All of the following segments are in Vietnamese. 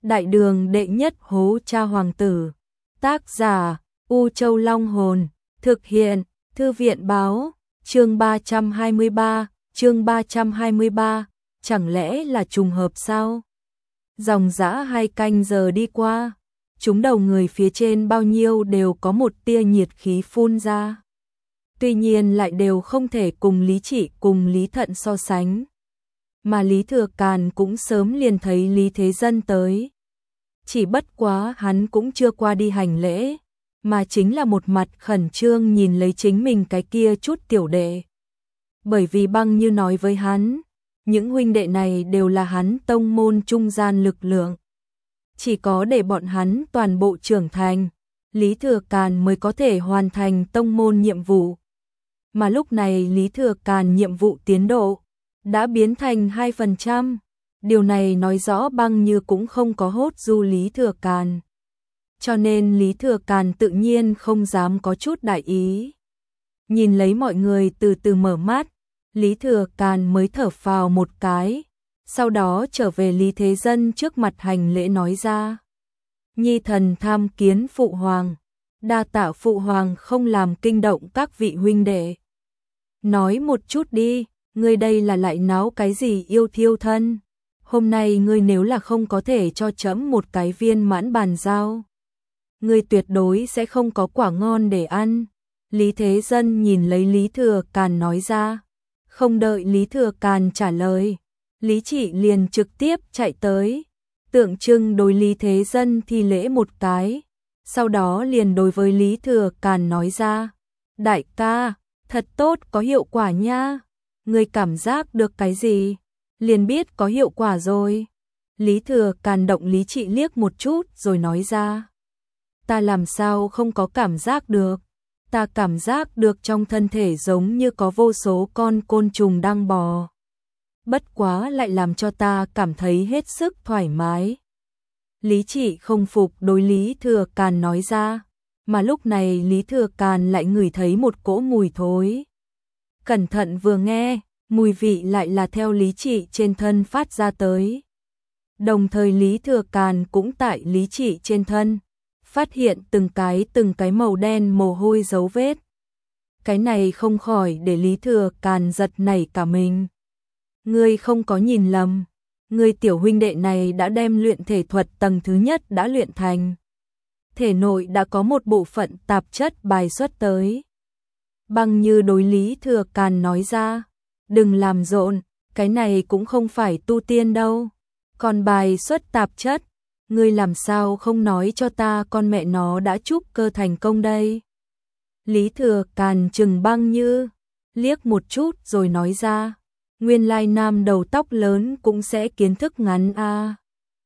Đại đường đệ nhất hố cha hoàng tử. Tác giả U Châu Long Hồn. Thực hiện Thư viện Báo. Chương 323. Chương 323. Chẳng lẽ là trùng hợp sao? Dòng dã 2 canh giờ đi qua, chúng đầu người phía trên bao nhiêu đều có một tia nhiệt khí phun ra. Tuy nhiên lại đều không thể cùng Lý Trị cùng Lý Thận so sánh. Mà Lý Thừa Càn cũng sớm liền thấy Lý Thế Dân tới. Chỉ bất quá hắn cũng chưa qua đi hành lễ, mà chính là một mặt khẩn trương nhìn lấy chính mình cái kia chút tiểu đệ. Bởi vì Băng Như nói với hắn, những huynh đệ này đều là hắn tông môn trung gian lực lượng. Chỉ có để bọn hắn toàn bộ trưởng thành, Lý Thừa Càn mới có thể hoàn thành tông môn nhiệm vụ. Mà lúc này Lý Thừa Càn nhiệm vụ tiến độ đã biến thành 2%. Điều này nói rõ Băng Như cũng không có hốt du Lý Thừa Càn. Cho nên Lý Thừa Càn tự nhiên không dám có chút đại ý. Nhìn lấy mọi người từ từ mở mắt, Lý Thừa Càn mới thở phào một cái, sau đó trở về Lý Thế Dân trước mặt hành lễ nói ra. Nhi thần tham kiến phụ hoàng, đa tạ phụ hoàng không làm kinh động các vị huynh đệ. Nói một chút đi, ngươi đây là lại náo cái gì yêu thiêu thân? Hôm nay ngươi nếu là không có thể cho trẫm một cái viên mãn bàn giao, ngươi tuyệt đối sẽ không có quả ngon để ăn. Lý Thế Dân nhìn lấy Lý Thừa Càn nói ra. Không đợi Lý Thừa Càn trả lời, Lý Trị liền trực tiếp chạy tới, tượng trưng đối Lý Thế Dân thi lễ một cái, sau đó liền đối với Lý Thừa Càn nói ra, đại ca, thật tốt có hiệu quả nha, ngươi cảm giác được cái gì, liền biết có hiệu quả rồi. Lý Thừa Càn động Lý Trị liếc một chút rồi nói ra, ta làm sao không có cảm giác được. Ta cảm giác được trong thân thể giống như có vô số con côn trùng đang bò. Bất quá lại làm cho ta cảm thấy hết sức thoải mái. Lý Trị không phục đối Lý Thừa Càn nói ra, mà lúc này Lý Thừa Càn lại ngửi thấy một cỗ mùi thối. Cẩn thận vừa nghe, mùi vị lại là theo Lý Trị trên thân phát ra tới. Đồng thời Lý Thừa Càn cũng tại Lý Trị trên thân phát hiện từng cái màu đen mồ hôi dấu vết. Cái này không khỏi để Lý Thừa Càn giật nảy cả mình. Ngươi không có nhìn lầm, ngươi tiểu huynh đệ này đã đem luyện thể thuật tầng thứ nhất đã luyện thành. Thể nội đã có một bộ phận tạp chất bài xuất tới. Băng Như đối Lý Thừa Càn nói ra, đừng làm rộn, cái này cũng không phải tu tiên đâu. Còn bài xuất tạp chất, ngươi làm sao không nói cho ta con mẹ nó đã trúc cơ thành công đây? Lý Thừa Càn chừng Băng Như, liếc một chút rồi nói ra, nguyên lai nam đầu tóc lớn cũng sẽ kiến thức ngắn a.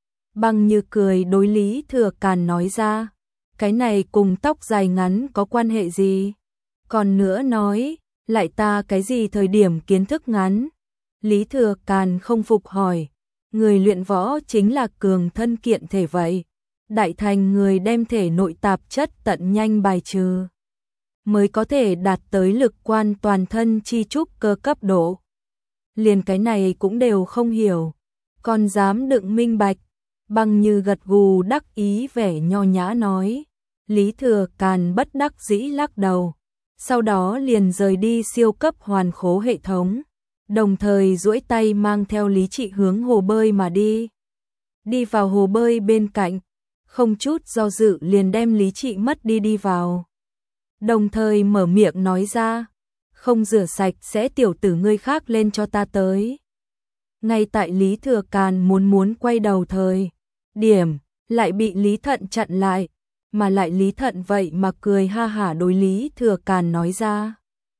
Băng Như cười đối Lý Thừa Càn nói ra, cái này cùng tóc dài ngắn có quan hệ gì? Còn nữa nói, lại ta cái gì thời điểm kiến thức ngắn? Lý Thừa Càn không phục hỏi. Người luyện võ chính là cường thân kiện thể vậy. Đại thành người đem thể nội tạp chất tận nhanh bài trừ, mới có thể đạt tới lực quan toàn thân chi trúc cơ cấp độ. Liền cái này cũng đều không hiểu, còn dám đựng minh bạch. Băng Như gật gù đắc ý vẻ nho nhã nói. Lý Thừa Càn bất đắc dĩ lắc đầu, sau đó liền rời đi siêu cấp hoàn khố hệ thống. Đồng thời duỗi tay mang theo Lý Trị hướng hồ bơi mà đi. Đi vào hồ bơi bên cạnh, không chút do dự liền đem Lý Trị mất đi vào. Đồng thời mở miệng nói ra, không rửa sạch sẽ tiểu tử ngươi khác lên cho ta tới. Ngay tại Lý Thừa Càn muốn quay đầu thời điểm, lại bị Lý Thận chặn lại, mà lại Lý Thận vậy mà cười ha hả đối Lý Thừa Càn nói ra.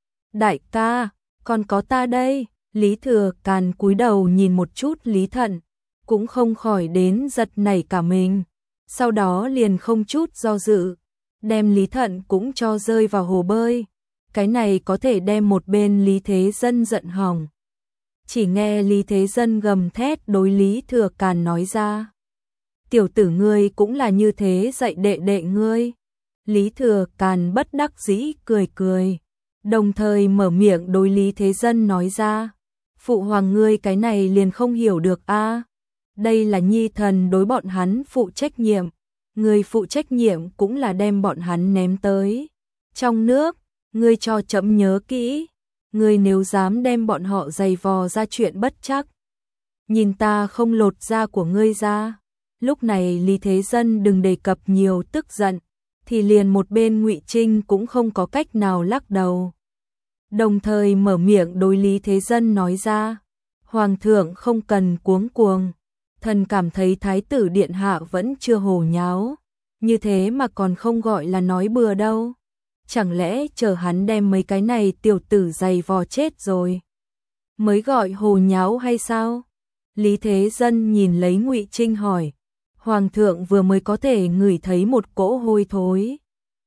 Đại ca, còn có ta đây. Lý Thừa Càn cúi đầu nhìn một chút Lý Thận, cũng không khỏi đến giật nảy cả mình. Sau đó liền không chút do dự, đem Lý Thận cũng cho rơi vào hồ bơi. Cái này có thể đem một bên Lý Thế Dân giận hỏng. Chỉ nghe Lý Thế Dân gầm thét đối Lý Thừa Càn nói ra. Tiểu tử ngươi cũng là như thế dạy đệ đệ ngươi. Lý Thừa Càn bất đắc dĩ cười. Đồng thời mở miệng đối Lý Thế Dân nói ra. Phụ hoàng ngươi cái này liền không hiểu được a. Đây là nhi thần đối bọn hắn phụ trách nhiệm, người phụ trách nhiệm cũng là đem bọn hắn ném tới trong nước, ngươi cho trẫm nhớ kỹ, ngươi nếu dám đem bọn họ giày vò ra chuyện bất trắc, nhìn ta không lột da của ngươi ra. Lúc này Lý Thế Dân đừng đề cập nhiều tức giận, thì liền một bên Ngụy Trinh cũng không có cách nào lắc đầu. Đồng thời mở miệng đối Lý Thế Dân nói ra, Hoàng thượng không cần cuống cuồng, thần cảm thấy Thái tử Điện Hạ vẫn chưa hồ nháo, như thế mà còn không gọi là nói bừa đâu. Chẳng lẽ chờ hắn đem mấy cái này tiểu tử giày vò chết rồi mới gọi hồ nháo hay sao? Lý Thế Dân nhìn lấy Ngụy Trinh hỏi, Hoàng thượng vừa mới có thể ngửi thấy một cỗ hôi thối.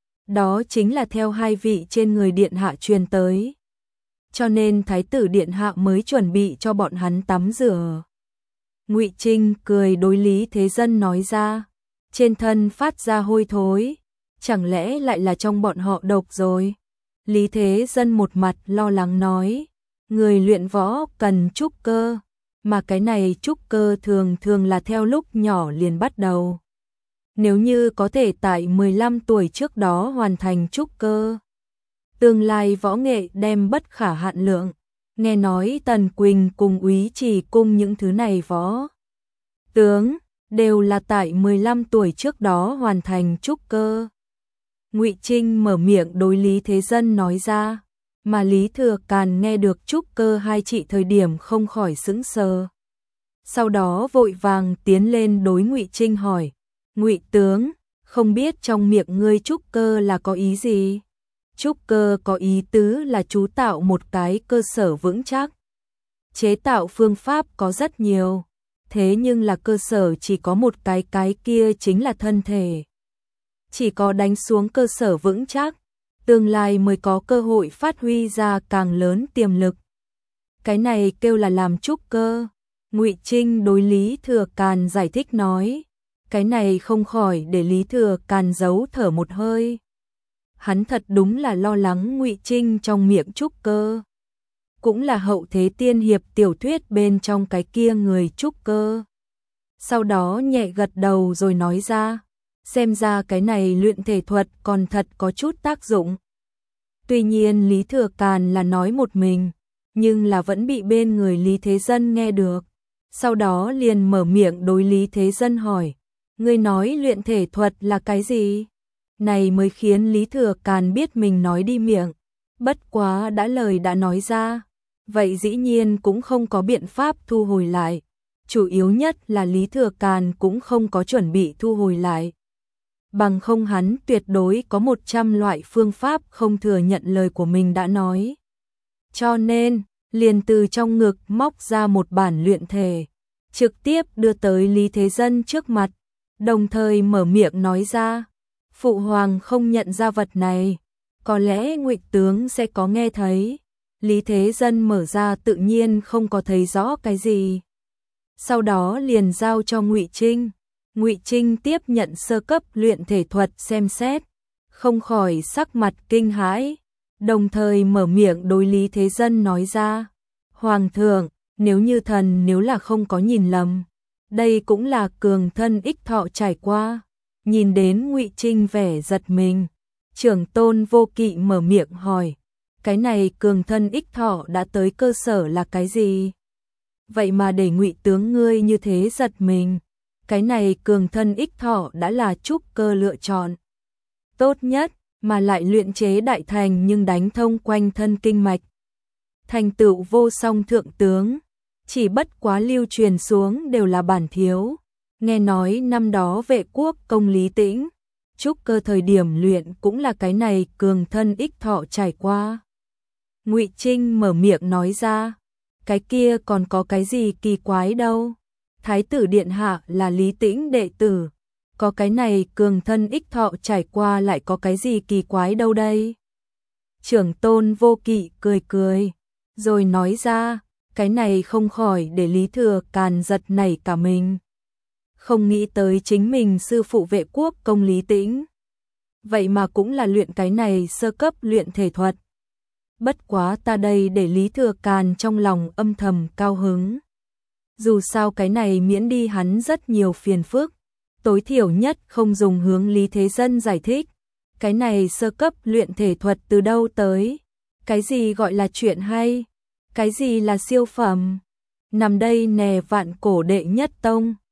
Đó chính là theo hai vị trên người Điện Hạ truyền tới. Cho nên Thái tử Điện Hạ mới chuẩn bị cho bọn hắn tắm rửa. Ngụy Trinh cười đối Lý Thế Dân nói ra, trên thân phát ra hôi thối, chẳng lẽ lại là trong bọn họ độc rồi? Lý Thế Dân một mặt lo lắng nói, người luyện võ cần trúc cơ, mà cái này trúc cơ thường thường là theo lúc nhỏ liền bắt đầu. Nếu như có thể tại 15 tuổi trước đó hoàn thành trúc cơ, tương lai võ nghệ đem bất khả hạn lượng. Nghe nói Tần Quỳnh cùng Úy Trì cung những thứ này võ tướng đều là tại 15 tuổi trước đó hoàn thành trúc cơ. Ngụy Trinh mở miệng đối Lý Thế Dân nói ra, mà Lý Thừa Càn nghe được trúc cơ hai chị thời điểm không khỏi sững sờ. Sau đó vội vàng tiến lên đối Ngụy Trinh hỏi, Ngụy tướng, không biết trong miệng ngươi trúc cơ là có ý gì? Trúc cơ có ý tứ là chú tạo một cái cơ sở vững chắc. Chế tạo phương pháp có rất nhiều, thế nhưng là cơ sở chỉ có một cái kia chính là thân thể. Chỉ có đánh xuống cơ sở vững chắc, tương lai mới có cơ hội phát huy ra càng lớn tiềm lực. Cái này kêu là làm trúc cơ. Ngụy Trinh đối Lý Thừa Càn giải thích nói, cái này không khỏi để Lý Thừa Càn giấu thở một hơi. Hắn thật đúng là lo lắng Ngụy Trinh trong miệng trúc cơ cũng là hậu thế tiên hiệp tiểu thuyết bên trong cái kia người trúc cơ. Sau đó nhẹ gật đầu rồi nói ra, xem ra cái này luyện thể thuật còn thật có chút tác dụng. Tuy nhiên Lý Thừa Càn là nói một mình, nhưng là vẫn bị bên người Lý Thế Dân nghe được. Sau đó liền mở miệng đối Lý Thế Dân hỏi, ngươi nói luyện thể thuật là cái gì? Này mới khiến Lý Thừa Càn biết mình nói đi miệng, bất quá đã lời đã nói ra, vậy dĩ nhiên cũng không có biện pháp thu hồi lại. Chủ yếu nhất là Lý Thừa Càn cũng không có chuẩn bị thu hồi lại. Bằng không hắn tuyệt đối có 100 loại phương pháp không thừa nhận lời của mình đã nói. Cho nên, liền từ trong ngực móc ra một bản luyện thể, trực tiếp đưa tới Lý Thế Dân trước mặt, đồng thời mở miệng nói ra, Phụ Hoàng không nhận ra vật này, có lẽ Ngụy tướng sẽ có nghe thấy. Lý Thế Dân mở ra tự nhiên không có thấy rõ cái gì. Sau đó liền giao cho Ngụy Trinh. Ngụy Trinh tiếp nhận sơ cấp luyện thể thuật xem xét, không khỏi sắc mặt kinh hãi, đồng thời mở miệng đối Lý Thế Dân nói ra, Hoàng thượng, nếu là không có nhìn lầm, đây cũng là cường thân ích thọ trải qua. Nhìn đến Ngụy Trinh vẻ giật mình, Trưởng Tôn Vô Kỵ mở miệng hỏi, cái này cường thân ích thọ đã tới cơ sở là cái gì? Vậy mà để Ngụy tướng ngươi như thế giật mình, cái này cường thân ích thọ đã là trúc cơ lựa chọn tốt nhất, mà lại luyện chế đại thành nhưng đánh thông quanh thân kinh mạch. Thành tựu vô song thượng tướng, chỉ bất quá lưu truyền xuống đều là bản thiếu. Nghe nói năm đó Vệ quốc công Lý Tĩnh, trúc cơ thời điểm luyện cũng là cái này cường thân ích thọ trải qua. Ngụy Trinh mở miệng nói ra, cái kia còn có cái gì kỳ quái đâu. Thái tử Điện Hạ là Lý Tĩnh đệ tử, có cái này cường thân ích thọ trải qua lại có cái gì kỳ quái đâu đây. Trưởng Tôn Vô Kỵ cười cười, rồi nói ra, cái này không khỏi để Lý Thừa Càn giật nảy cả mình. Không nghĩ tới chính mình sư phụ Vệ quốc công Lý Tĩnh, vậy mà cũng là luyện cái này sơ cấp luyện thể thuật. Bất quá ta đây để Lý Thừa Càn trong lòng âm thầm cao hứng. dù sao cái này miễn đi hắn rất nhiều phiền phức, tối thiểu nhất không dùng hướng Lý Thế Dân giải thích. Cái này sơ cấp luyện thể thuật từ đâu tới? Cái gì gọi là chuyện hay? Cái gì là siêu phẩm? Nằm đây nè vạn cổ đệ nhất tông.